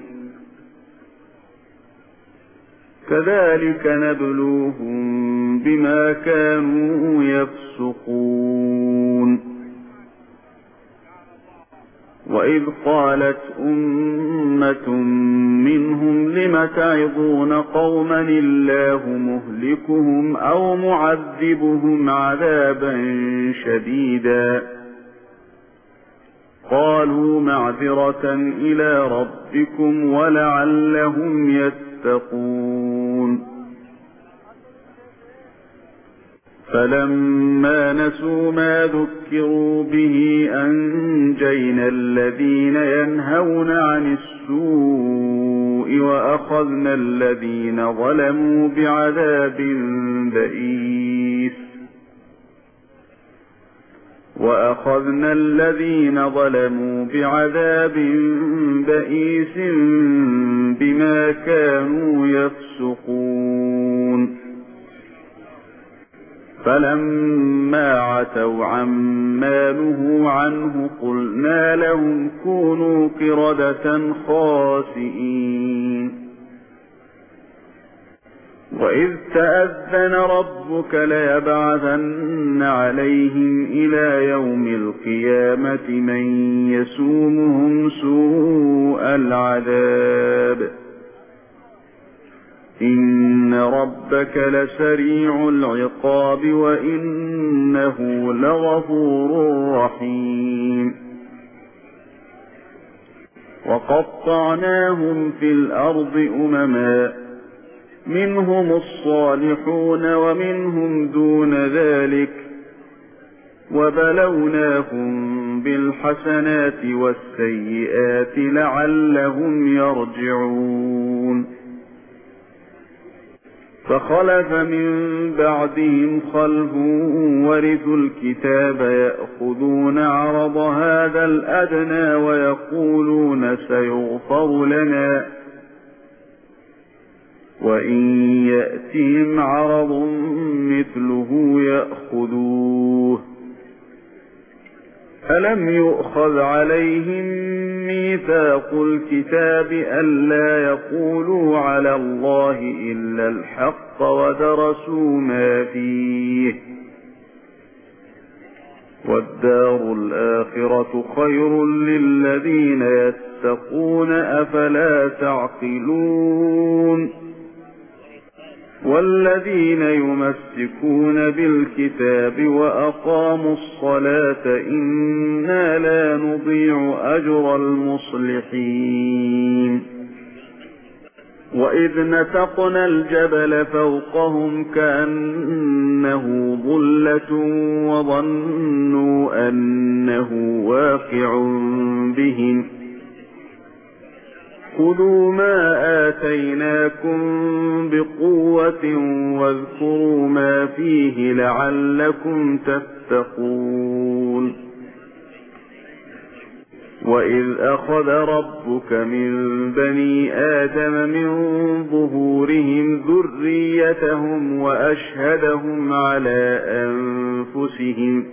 كذلك نبلوهم بما كانوا يفسقون. وإذ قالت أمة منهم لم تعظون قوما الله مهلكهم أو معذبهم عذابا شديدا قالوا معذرة إلى ربكم ولعلهم يتقون فلما نسوا ما ذكروا به أنجينا الذين ينهون عن السوء وأخذنا الذين ظلموا بعذاب بئيس وأخذنا الذين ظلموا بعذاب بئيس بما كانوا يفسقون فلما عتوا عما نهوا عنه قلنا لهم كونوا قردة خاسئين وإذ تأذن ربك ليبعثن عليهم إلى يوم القيامة من يسومهم سوء العذاب إن ربك لسريع العقاب وإنه لغفور رحيم وقطعناهم في الأرض أمما منهم الصالحون ومنهم دون ذلك وبلوناهم بالحسنات والسيئات لعلهم يرجعون فخلف من بعدهم خلف ورثوا الكتاب يأخذون عرض هذا الأدنى ويقولون سيغفر لنا وإن يأتهم عرض مثله يأخذوه ألم يؤخذ عليهم ميثاق الكتاب ألا يقولوا على الله إلا الحق ودرسوا ما فيه والدار الآخرة خير للذين يتقون أفلا تعقلون والذين يمسكون بالكتاب وأقاموا الصلاة إنا لا نضيع أجر المصلحين وإذ نتقنا الجبل فوقهم كأنه ظلة وظنوا أنه واقع بهم خذوا ما آتيناكم بقوة واذكروا ما فيه لعلكم تتقون وإذ أخذ ربك من بني آدم من ظهورهم ذريتهم وأشهدهم على أنفسهم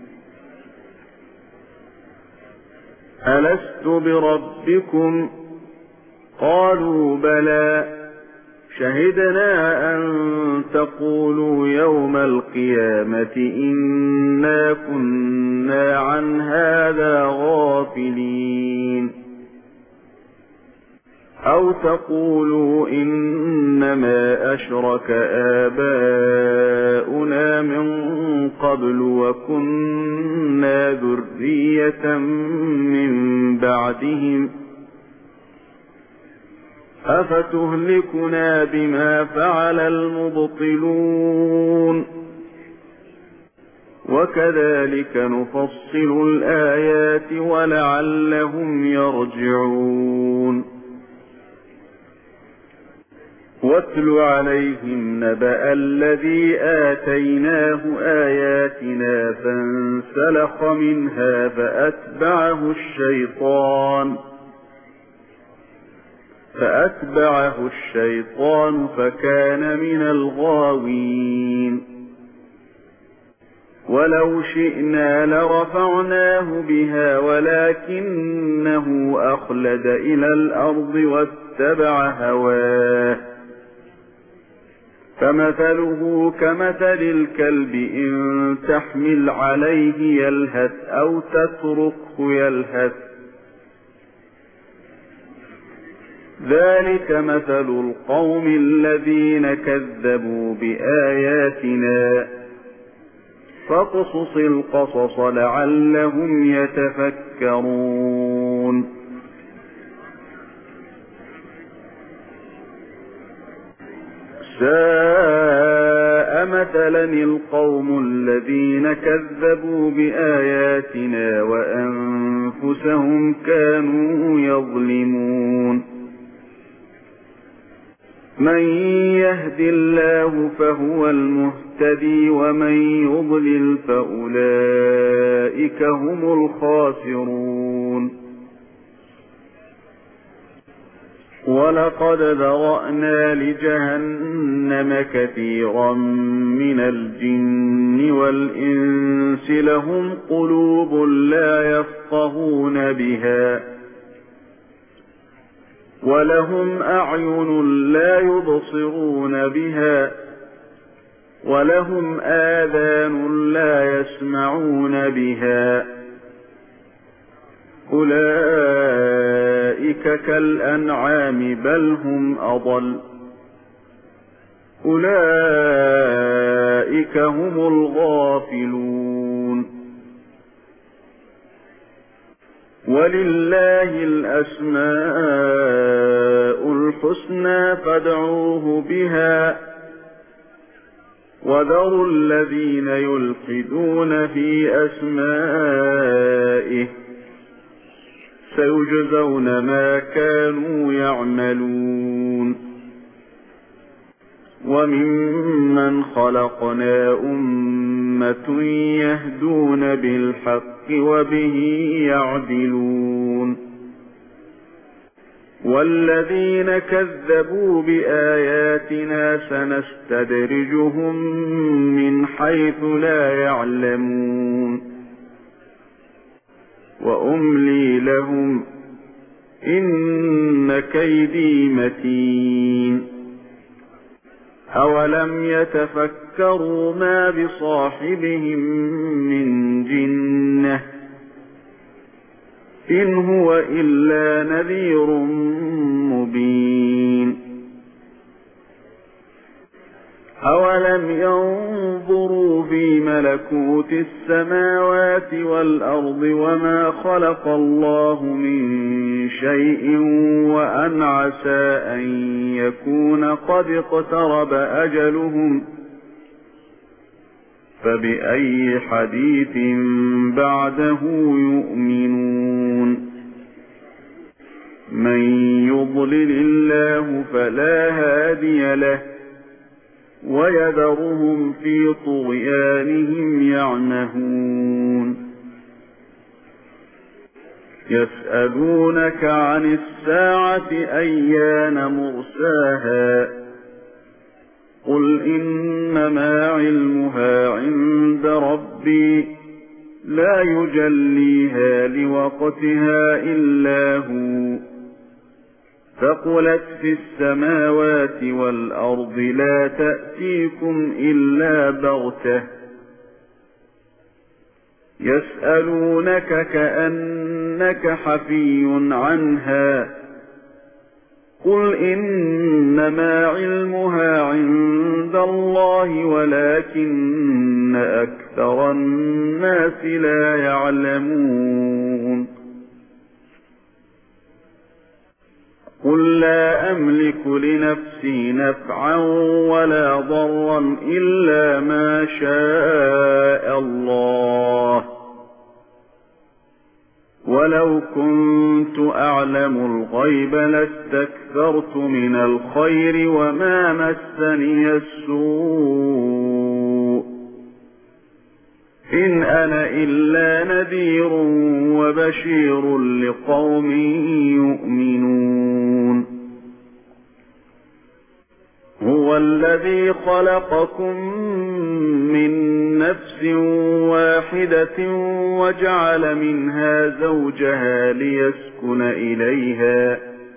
ألست بربكم قالوا بلى شهدنا أن تقولوا يوم القيامة إنا كنا عن هذا غافلين أو تقولوا إنما أشرك آباؤنا من قبل وكنا ذرية من بعدهم أفتهلكنا بما فعل المبطلون وكذلك نفصل الآيات ولعلهم يرجعون واتل عليهم نبأ الذي آتيناه آياتنا فانسلخ منها فأتبعه الشيطان فأتبعه الشيطان فكان من الغاوين ولو شئنا لرفعناه بها ولكنه أخلد إلى الأرض واتبع هواه فمثله كمثل الكلب إن تحمل عليه يلهث أو تتركه يلهث ذلك مثل القوم الذين كذبوا بآياتنا فاقصص القصص لعلهم يتفكرون ساء مثلا القوم الذين كذبوا بآياتنا وأنفسهم كانوا يظلمون من يهد الله فهو المهتدي ومن يضلل فأولئك هم الخاسرون ولقد ذرأنا لجهنم كثيرا من الجن والإنس لهم قلوب لا يفقهون بها ولهم أعين لا يبصرون بها ولهم آذان لا يسمعون بها أولئك كالأنعام بل هم أضل أولئك هم الغافلون ولله الأسماء الحسنى فادعوه بها وذروا الذين يلحدون في أسمائه سيجزون ما كانوا يعملون وممن خلقنا أمة يهدون بالحق وبه يعدلون والذين كذبوا بآياتنا سنستدرجهم من حيث لا يعلمون وأملي لهم إن كيدي متين أولم يتفكروا ما بصاحبهم من جنة إن هو إلا نذير مبين أولم ينظروا في ملكوت السماوات والأرض وما خلق الله من شيء وأن عسى أن يكون قد اقترب أجلهم فبأي حديث بعده يؤمنون من يضلل الله فلا هادي له ويذرهم في طغيانهم يعمهون يسألونك عن الساعة أيان مرساها قل إنما علمها عند ربي لا يجليها لوقتها إلا هو ثقلت في السماوات والأرض لا تأتيكم إلا بغتة يسألونك كأنك حفي عنها قل إنما علمها عند الله ولكن أكثر الناس لا يعلمون قل لا أملك لنفسي نفعا ولا ضرا إلا ما شاء الله ولو كنت أعلم الغيب لاستكثرت من الخير وما مسني السوء إن أنا إلا نذير وبشير لقوم يؤمنون هو الذي خلقكم من نفس واحدة وجعل منها زوجها ليسكن إليها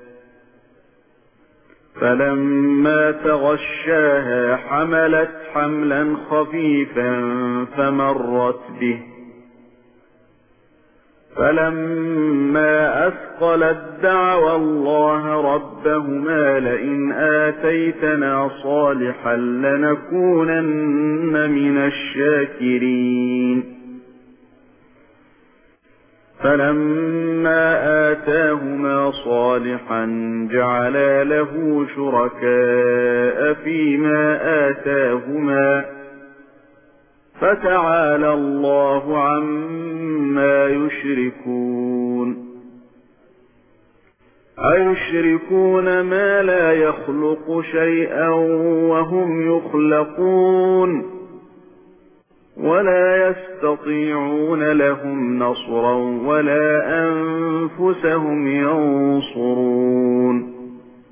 فلما تغشاها حملت حملا خفيفا فمرت به فلما أثقلت دعوا الله ربهما لئن آتيتنا صالحا لنكونن من الشاكرين فلما آتاهما صالحا جعلا له شركاء فيما آتاهما فتعالى الله عما يشركون أيشركون ما لا يخلق شيئا وهم يخلقون ولا يستطيعون لهم نصرا ولا أنفسهم ينصرون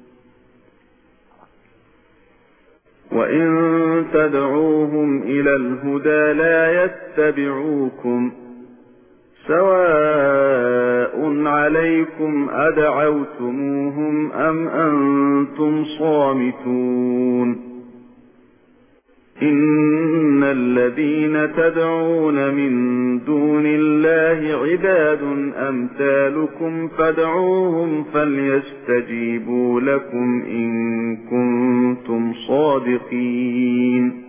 وإن تدعوهم إلى الهدى لا يتبعوكم سواء عليكم أدعوتموهم أم أنتم صامتون إن الذين تدعون من دون الله عباد أمثالكم فادعوهم فليستجيبوا لكم إن كنتم صادقين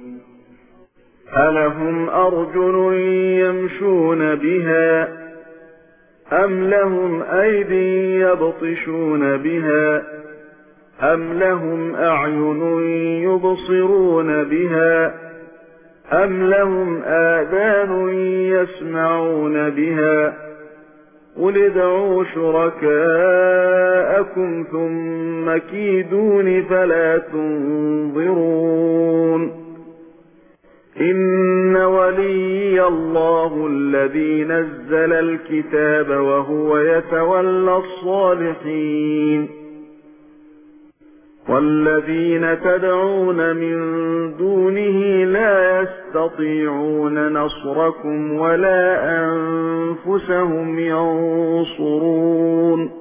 ألهم أرجل يمشون بها أم لهم أيدي يبطشون بها أم لهم أعين يبصرون بها أم لهم آذان يسمعون بها قل ادعوا شركاءكم ثم كيدون فلا تنظرون إن ولي الله الذي نزل الكتاب وهو يتولى الصالحين والذين تدعون من دونه لا يستطيعون نصركم ولا أنفسهم ينصرون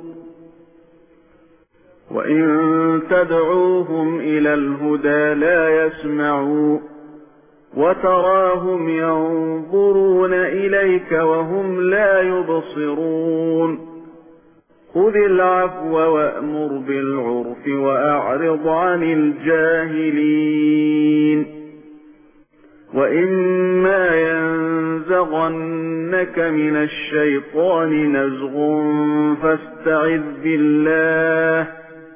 وإن تدعوهم إلى الهدى لا يسمعوا وتراهم ينظرون إليك وهم لا يبصرون خذ العفو وأمر بالعرف وأعرض عن الجاهلين وإما ينزغنك من الشيطان نزغ فاستعذ بالله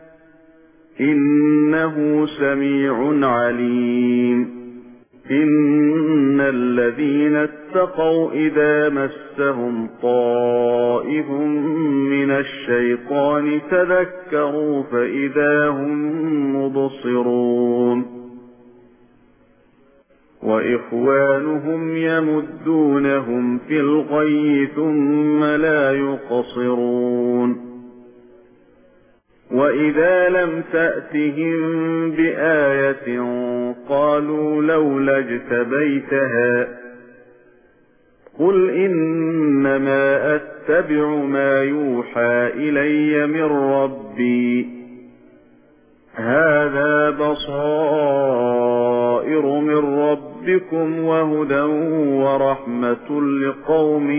إنه سميع عليم إن الذين اتقوا إذا مسهم طائف من الشيطان تذكروا فإذا هم مبصرون وإخوانهم يمدونهم في الغي ثم لا يقصرون وإذا لم تأتهم بآية قالوا لولا اجتبيتها قل إنما أتبع ما يوحى إلي من ربي هذا بصائر من ربكم وهدى ورحمة لقوم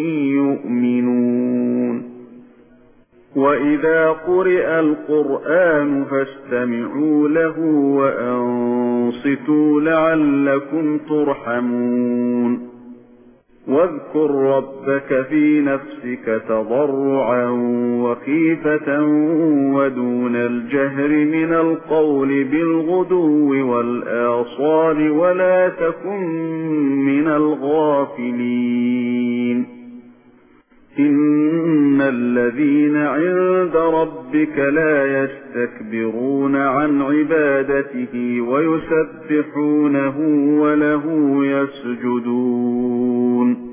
يؤمنون وإذا قرئ القرآن فاستمعوا له وأنصتوا لعلكم ترحمون واذكر ربك في نفسك تضرعا وخيفة ودون الجهر من القول بالغدو والآصال ولا تكن من الغافلين إن الذين عند ربك لا يستكبرون عن عبادته ويسبحونه وله يسجدون